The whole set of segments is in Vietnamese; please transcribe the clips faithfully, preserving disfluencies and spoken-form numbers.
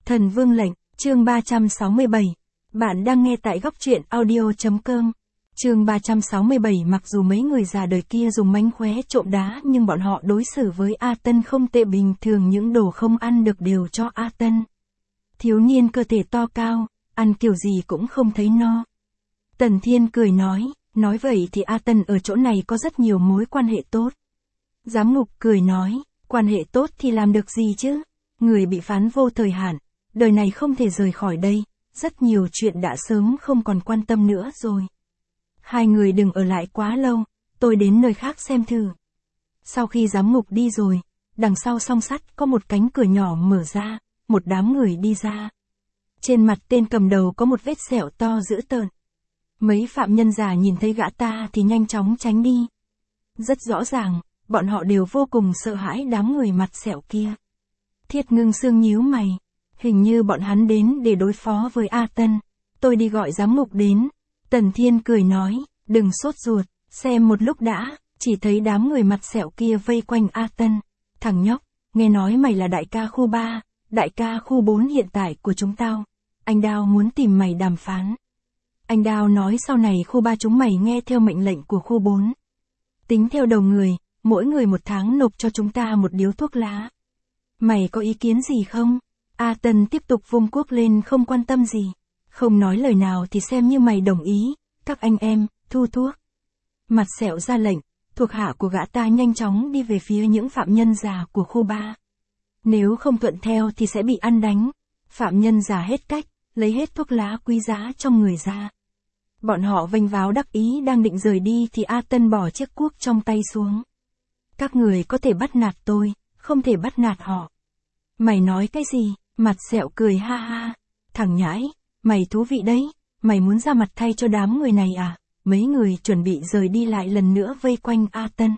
Thần Vương lệnh, chương ba trăm sáu mươi bảy. Bạn đang nghe tại góc truyện audio chấm com. Chương ba trăm sáu mươi bảy. Mặc dù mấy người già đời kia dùng mánh khóe trộm đá nhưng bọn họ đối xử với A Tân không tệ, bình thường những đồ không ăn được đều cho A Tân. Thiếu niên cơ thể to cao, ăn kiểu gì cũng không thấy no. Tần Thiên cười nói, nói vậy thì A Tân ở chỗ này có rất nhiều mối quan hệ tốt. Giám ngục cười nói, quan hệ tốt thì làm được gì chứ? Người bị phán vô thời hạn, đời này không thể rời khỏi đây, rất nhiều chuyện đã sớm không còn quan tâm nữa rồi. Hai người đừng ở lại quá lâu, tôi đến nơi khác xem thử. Sau khi giám ngục đi rồi, đằng sau song sắt có một cánh cửa nhỏ mở ra, một đám người đi ra. Trên mặt tên cầm đầu có một vết sẹo to dữ tợn. Mấy phạm nhân già nhìn thấy gã ta thì nhanh chóng tránh đi. Rất rõ ràng, bọn họ đều vô cùng sợ hãi đám người mặt sẹo kia. Thiết Ngưng Sương nhíu mày. Hình như bọn hắn đến để đối phó với A Tân. Tôi đi gọi giám ngục đến. Tần Thiên cười nói, đừng sốt ruột, xem một lúc đã. Chỉ thấy đám người mặt sẹo kia vây quanh A Tân. Thằng nhóc, nghe nói mày là đại ca khu ba, đại ca khu bốn hiện tại của chúng tao. Anh Đao muốn tìm mày đàm phán. Anh Đao nói sau này khu ba chúng mày nghe theo mệnh lệnh của khu bốn. Tính theo đầu người, mỗi người một tháng nộp cho chúng ta một điếu thuốc lá. Mày có ý kiến gì không? A Tân tiếp tục vung cuốc lên không quan tâm gì. Không nói lời nào thì xem như mày đồng ý. Các anh em, thu thuốc. Mặt sẹo ra lệnh, thuộc hạ của gã ta nhanh chóng đi về phía những phạm nhân già của khu ba. Nếu không thuận theo thì sẽ bị ăn đánh. Phạm nhân già hết cách, lấy hết thuốc lá quý giá trong người ra. Bọn họ vênh váo đắc ý đang định rời đi thì A Tân bỏ chiếc cuốc trong tay xuống. Các người có thể bắt nạt tôi, không thể bắt nạt họ. Mày nói cái gì? Mặt sẹo cười ha ha. Thằng nhãi, mày thú vị đấy, mày muốn ra mặt thay cho đám người này à? Mấy người chuẩn bị rời đi lại lần nữa vây quanh A Tân.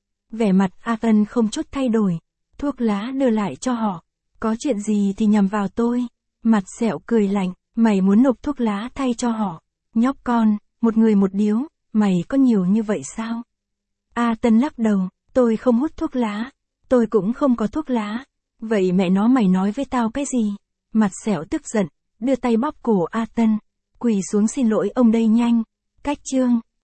Vẻ mặt A Tân không chút thay đổi, thuốc lá đưa lại cho họ. Có chuyện gì thì nhằm vào tôi. Mặt sẹo cười lạnh, mày muốn nộp thuốc lá thay cho họ. Nhóc con, một người một điếu, mày có nhiều như vậy sao? A Tân lắc đầu, tôi không hút thuốc lá, tôi cũng không có thuốc lá. Vậy mẹ nó mày nói với tao cái gì? Mặt sẹo tức giận, đưa tay bóp cổ A Tân. Quỳ xuống xin lỗi ông đây nhanh. Cách chương.